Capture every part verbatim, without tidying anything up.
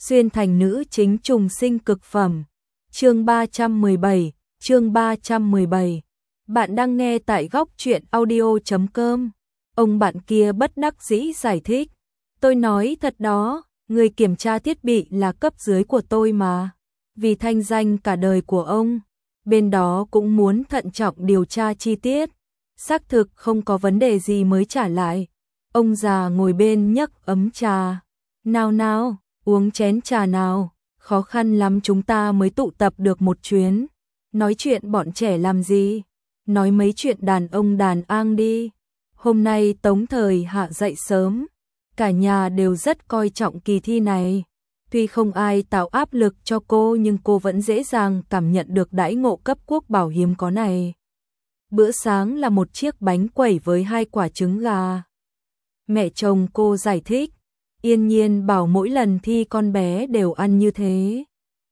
xuyên thành nữ chính trùng sinh cực phẩm. Chương ba trăm mười bảy, chương ba trăm mười bảy. Bạn đang nghe tại góc truyện audio chấm com. Ông bạn kia bất đắc dĩ giải thích. Tôi nói thật đó, người kiểm tra thiết bị là cấp dưới của tôi mà. Vì thanh danh cả đời của ông, bên đó cũng muốn thận trọng điều tra chi tiết. Xác thực không có vấn đề gì mới trả lại. Ông già ngồi bên nhấc ấm trà. Nào nào, uống chén trà nào, khó khăn lắm chúng ta mới tụ tập được một chuyến. Nói chuyện bọn trẻ làm gì? Nói mấy chuyện đàn ông đàn ang đi. Hôm nay Tống Thời Hạ dậy sớm, cả nhà đều rất coi trọng kỳ thi này. Tuy không ai tạo áp lực cho cô nhưng cô vẫn dễ dàng cảm nhận được đãi ngộ cấp quốc bảo hiếm có này. Bữa sáng là một chiếc bánh quẩy với hai quả trứng gà. Mẹ chồng cô giải thích, Yên Nhiên bảo mỗi lần thi con bé đều ăn như thế.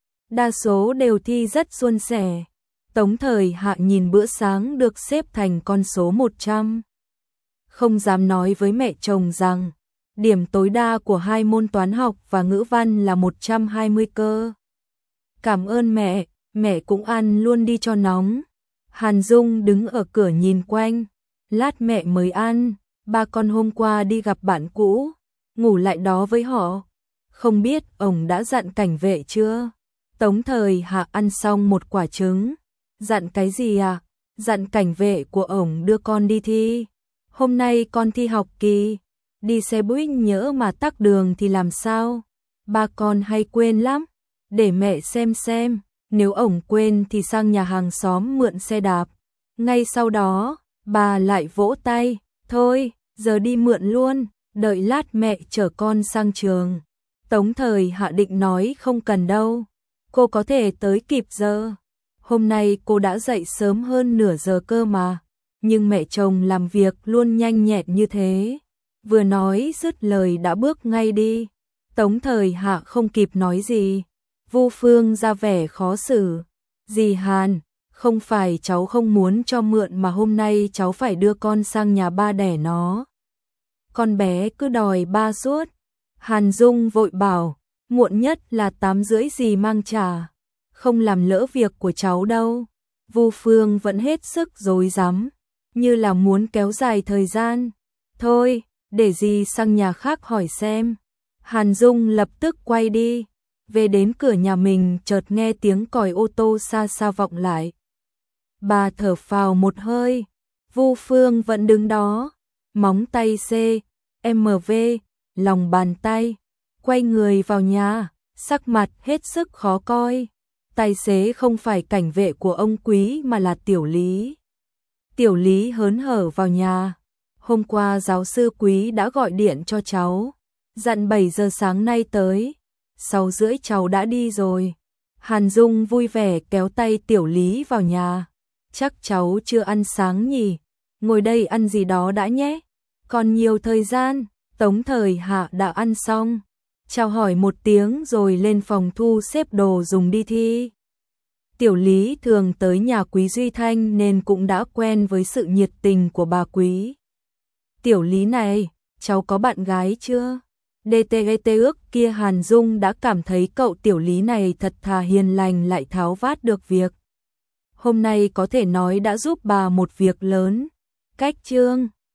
Đa số đều thi rất suôn sẻ. Tống Thời Hạ nhìn bữa sáng được xếp thành con số một trăm. Không dám nói với mẹ chồng rằng điểm tối đa của hai môn toán học và ngữ văn là một trăm hai mươi cơ. Cảm ơn mẹ, mẹ cũng ăn luôn đi cho nóng. Hàn Dung đứng ở cửa nhìn quanh, lát mẹ mới ăn, ba con hôm qua đi gặp bạn cũ, ngủ lại đó với họ. Không biết ông đã dặn cảnh vệ chưa? Tống Thời Hạ ăn xong một quả trứng. Dặn cái gì à? Dặn cảnh vệ của ổng đưa con đi thi. Hôm nay con thi học kỳ, đi xe buýt nhỡ mà tắc đường thì làm sao? Ba con hay quên lắm, để mẹ xem xem, nếu ổng quên thì sang nhà hàng xóm mượn xe đạp. Ngay sau đó, bà lại vỗ tay, thôi, giờ đi mượn luôn, đợi lát mẹ chở con sang trường. Tống Thời Hạ định nói không cần đâu, cô có thể tới kịp giờ. Hôm nay cô đã dậy sớm hơn nửa giờ cơ mà, nhưng mẹ chồng làm việc luôn nhanh nhẹn như thế. Vừa nói dứt lời đã bước ngay đi. Tống Thời Hạ không kịp nói gì. Vu Phương ra vẻ khó xử. Dì Hàn, không phải cháu không muốn cho mượn mà hôm nay cháu phải đưa con sang nhà ba đẻ nó. Con bé cứ đòi ba suốt. Hàn Dung vội bảo, muộn nhất là tám rưỡi dì mang trả. Không làm lỡ việc của cháu đâu. Vu Phương vẫn hết sức rối rắm, như là muốn kéo dài thời gian. Thôi, để dì sang nhà khác hỏi xem. Hàn Dung lập tức quay đi. Về đến cửa nhà mình chợt nghe tiếng còi ô tô xa xa vọng lại. Bà thở phào một hơi. Vu Phương vẫn đứng đó, móng tay C, M V, lòng bàn tay, quay người vào nhà, sắc mặt hết sức khó coi. Tài xế không phải cảnh vệ của ông Quý mà là Tiểu Lý. Tiểu Lý hớn hở vào nhà. Hôm qua giáo sư Quý đã gọi điện cho cháu, dặn bảy giờ sáng nay tới, sáu rưỡi cháu đã đi rồi. Hàn Dung vui vẻ kéo tay Tiểu Lý vào nhà. Chắc cháu chưa ăn sáng nhỉ, ngồi đây ăn gì đó đã nhé. Còn nhiều thời gian. Tống Thời Hạ đã ăn xong, chào hỏi một tiếng rồi lên phòng thu xếp đồ dùng đi thi. Tiểu Lý thường tới nhà Quý Duy Thanh nên cũng đã quen với sự nhiệt tình của bà Quý. Tiểu Lý này, cháu có bạn gái chưa? đê tê giê tê ước kia Hàn Dung đã cảm thấy cậu Tiểu Lý này thật thà hiền lành lại tháo vát được việc. Hôm nay có thể nói đã giúp bà một việc lớn. Cách chương